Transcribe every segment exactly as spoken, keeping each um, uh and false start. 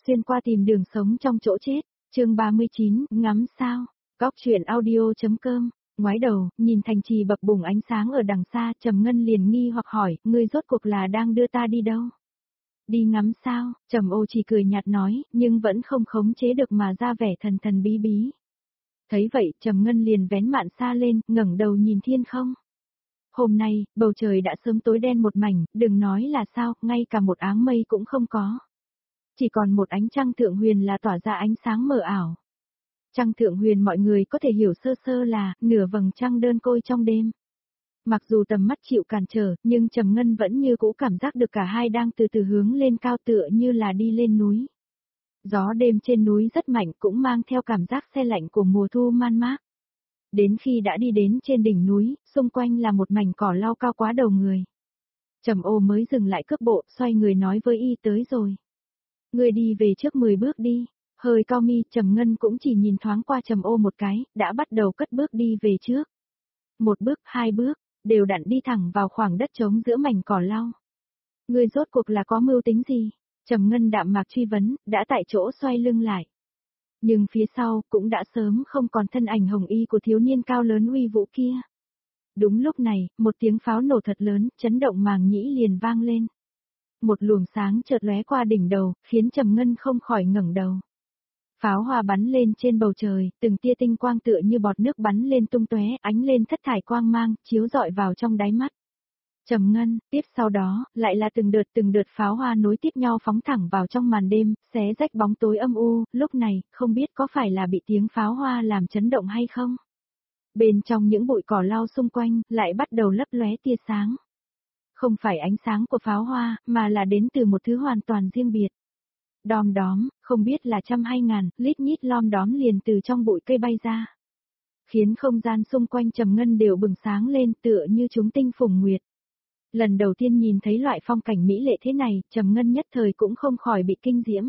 xuyên qua tìm đường sống trong chỗ chết, chương ba mươi chín, ngắm sao, góc truyện audio.com, ngoái đầu, nhìn thành trì bập bùng ánh sáng ở đằng xa, Trầm Ngân liền nghi hoặc hỏi, ngươi rốt cuộc là đang đưa ta đi đâu? Đi ngắm sao, Trầm Ô chỉ cười nhạt nói, nhưng vẫn không khống chế được mà ra vẻ thần thần bí bí. Thấy vậy, Trầm Ngân liền vén mạn xa lên, ngẩng đầu nhìn thiên không. Hôm nay, bầu trời đã sớm tối đen một mảnh, đừng nói là sao, ngay cả một áng mây cũng không có. Chỉ còn một ánh trăng thượng huyền là tỏa ra ánh sáng mờ ảo. Trăng thượng huyền mọi người có thể hiểu sơ sơ là, nửa vầng trăng đơn côi trong đêm. Mặc dù tầm mắt chịu cản trở, nhưng Trầm Ngân vẫn như cũ cảm giác được cả hai đang từ từ hướng lên cao tựa như là đi lên núi. Gió đêm trên núi rất mạnh cũng mang theo cảm giác se lạnh của mùa thu man mác. Đến khi đã đi đến trên đỉnh núi, xung quanh là một mảnh cỏ lau cao quá đầu người. Trầm Ô mới dừng lại cước bộ, xoay người nói với y tới rồi. Người đi về trước mười bước đi. Hơi cao mi, Trầm Ngân cũng chỉ nhìn thoáng qua Trầm Ô một cái, đã bắt đầu cất bước đi về trước. Một bước, hai bước, đều đặn đi thẳng vào khoảng đất trống giữa mảnh cỏ lau. Người rốt cuộc là có mưu tính gì? Trầm Ngân đạm mạc truy vấn, đã tại chỗ xoay lưng lại. Nhưng phía sau, cũng đã sớm không còn thân ảnh hồng y của thiếu niên cao lớn uy vũ kia. Đúng lúc này, một tiếng pháo nổ thật lớn, chấn động màng nhĩ liền vang lên. Một luồng sáng chợt lóe qua đỉnh đầu, khiến Trầm Ngân không khỏi ngẩng đầu. Pháo hoa bắn lên trên bầu trời, từng tia tinh quang tựa như bọt nước bắn lên tung tóe, ánh lên thất thải quang mang, chiếu rọi vào trong đáy mắt. Trầm Ngân, tiếp sau đó, lại là từng đợt từng đợt pháo hoa nối tiếp nhau phóng thẳng vào trong màn đêm, xé rách bóng tối âm u, lúc này, không biết có phải là bị tiếng pháo hoa làm chấn động hay không? Bên trong những bụi cỏ lau xung quanh, lại bắt đầu lấp lóe tia sáng. Không phải ánh sáng của pháo hoa, mà là đến từ một thứ hoàn toàn riêng biệt. Đom đóm, không biết là trăm hay ngàn, lít nhít lom đóm liền từ trong bụi cây bay ra. Khiến không gian xung quanh Trầm Ngân đều bừng sáng lên tựa như chúng tinh phùng nguyệt. Lần đầu tiên nhìn thấy loại phong cảnh mỹ lệ thế này, Trầm Ngân nhất thời cũng không khỏi bị kinh diễm.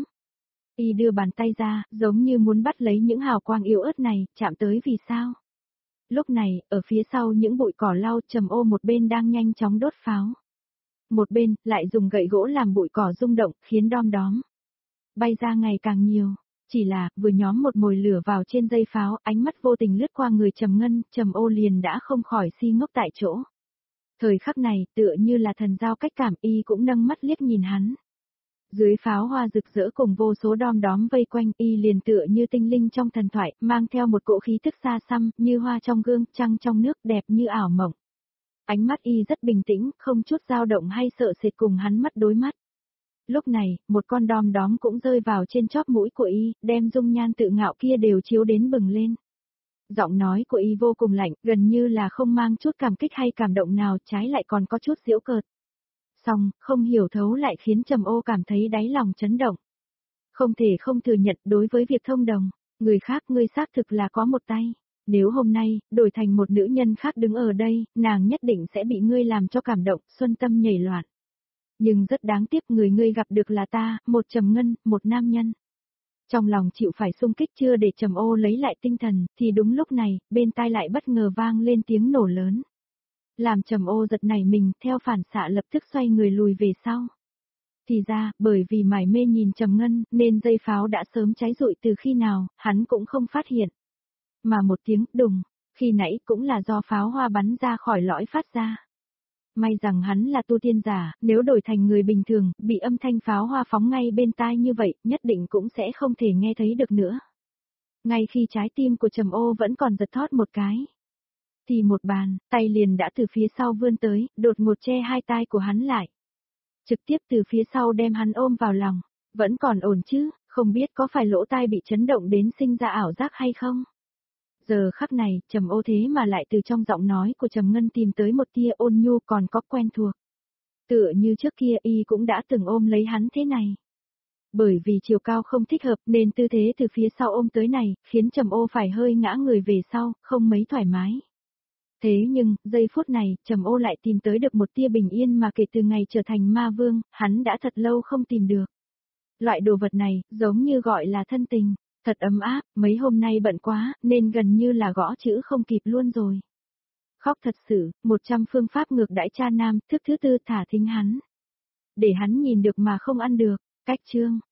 Y đưa bàn tay ra, giống như muốn bắt lấy những hào quang yếu ớt này, chạm tới vì sao. Lúc này, ở phía sau những bụi cỏ lau, Trầm Ô một bên đang nhanh chóng đốt pháo. Một bên, lại dùng gậy gỗ làm bụi cỏ rung động, khiến đom đóm bay ra ngày càng nhiều. Chỉ là, vừa nhóm một mồi lửa vào trên dây pháo, ánh mắt vô tình lướt qua người Trầm Ngân, Trầm Ô liền đã không khỏi si ngốc tại chỗ. Thời khắc này, tựa như là thần giao cách cảm, y cũng nâng mắt liếc nhìn hắn. Dưới pháo hoa rực rỡ cùng vô số đom đóm vây quanh, y liền tựa như tinh linh trong thần thoại, mang theo một cỗ khí thức xa xăm, như hoa trong gương, trăng trong nước, đẹp như ảo mộng. Ánh mắt y rất bình tĩnh, không chút dao động hay sợ sệt cùng hắn mắt đối mắt. Lúc này, một con đom đóm cũng rơi vào trên chóp mũi của y, đem dung nhan tự ngạo kia đều chiếu đến bừng lên. Giọng nói của y vô cùng lạnh, gần như là không mang chút cảm kích hay cảm động nào, trái lại còn có chút giễu cợt. Song, không hiểu thấu lại khiến Trầm Ô cảm thấy đáy lòng chấn động. Không thể không thừa nhận đối với việc thông đồng, người khác ngươi xác thực là có một tay. Nếu hôm nay, đổi thành một nữ nhân khác đứng ở đây, nàng nhất định sẽ bị ngươi làm cho cảm động, xuân tâm nhảy loạn. Nhưng rất đáng tiếc người ngươi gặp được là ta, một Trầm Ngân, một nam nhân. Trong lòng chịu phải xung kích chưa để Trầm Ô lấy lại tinh thần, thì đúng lúc này, bên tai lại bất ngờ vang lên tiếng nổ lớn. Làm Trầm Ô giật nảy mình, theo phản xạ lập tức xoay người lùi về sau. Thì ra, bởi vì mải mê nhìn Trầm Ngân, nên dây pháo đã sớm cháy rụi từ khi nào, hắn cũng không phát hiện. Mà một tiếng đùng, khi nãy cũng là do pháo hoa bắn ra khỏi lõi phát ra. May rằng hắn là tu tiên giả, nếu đổi thành người bình thường, bị âm thanh pháo hoa phóng ngay bên tai như vậy, nhất định cũng sẽ không thể nghe thấy được nữa. Ngay khi trái tim của Trầm Ô vẫn còn giật thót một cái, thì một bàn, tay liền đã từ phía sau vươn tới, đột ngột che hai tai của hắn lại. Trực tiếp từ phía sau đem hắn ôm vào lòng, vẫn còn ổn chứ, không biết có phải lỗ tai bị chấn động đến sinh ra ảo giác hay không? Giờ khắc này, Trầm Ô thế mà lại từ trong giọng nói của Trầm Ngân tìm tới một tia ôn nhu còn có quen thuộc. Tựa như trước kia y cũng đã từng ôm lấy hắn thế này. Bởi vì chiều cao không thích hợp nên tư thế từ phía sau ôm tới này, khiến Trầm Ô phải hơi ngã người về sau, không mấy thoải mái. Thế nhưng, giây phút này, Trầm Ô lại tìm tới được một tia bình yên mà kể từ ngày trở thành ma vương, hắn đã thật lâu không tìm được. Loại đồ vật này, giống như gọi là thân tình. Thật ấm áp, mấy hôm nay bận quá, nên gần như là gõ chữ không kịp luôn rồi. Khóc thật sự, một trăm phương pháp ngược đãi cha nam, thức thứ tư thả thính hắn. Để hắn nhìn được mà không ăn được, cách chương.